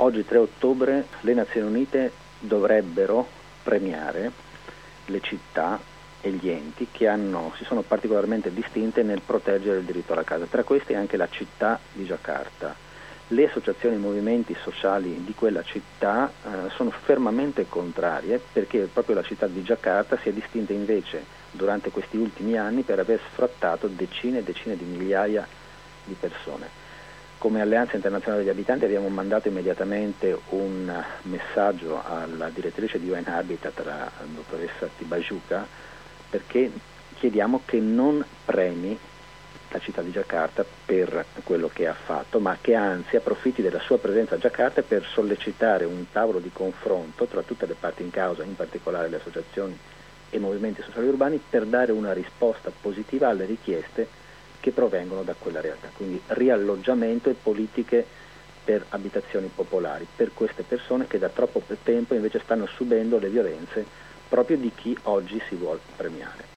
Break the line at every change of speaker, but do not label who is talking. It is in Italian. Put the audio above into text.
oggi 3 ottobre le Nazioni Unite dovrebbero premiare le città e gli enti che si sono particolarmente distinte nel proteggere il diritto alla casa, tra questi anche la città di Giacarta. Le associazioni e i movimenti sociali di quella città sono fermamente contrarie, perché proprio la città di Giacarta si è distinta invece durante questi ultimi anni per aver sfrattato decine e decine di migliaia di persone. Come Alleanza Internazionale degli Abitanti abbiamo mandato immediatamente un messaggio alla direttrice di UN Habitat, la dottoressa Tibasciuca, perché chiediamo che non premi la città di Giacarta per quello che ha fatto, ma che anzi approfitti della sua presenza a Giacarta per sollecitare un tavolo di confronto tra tutte le parti in causa, in particolare le associazioni e i movimenti sociali urbani, per dare una risposta positiva alle richieste che provengono da quella realtà, quindi rialloggiamento e politiche per abitazioni popolari per queste persone che da troppo tempo invece stanno subendo le violenze proprio di chi oggi si vuol premiare.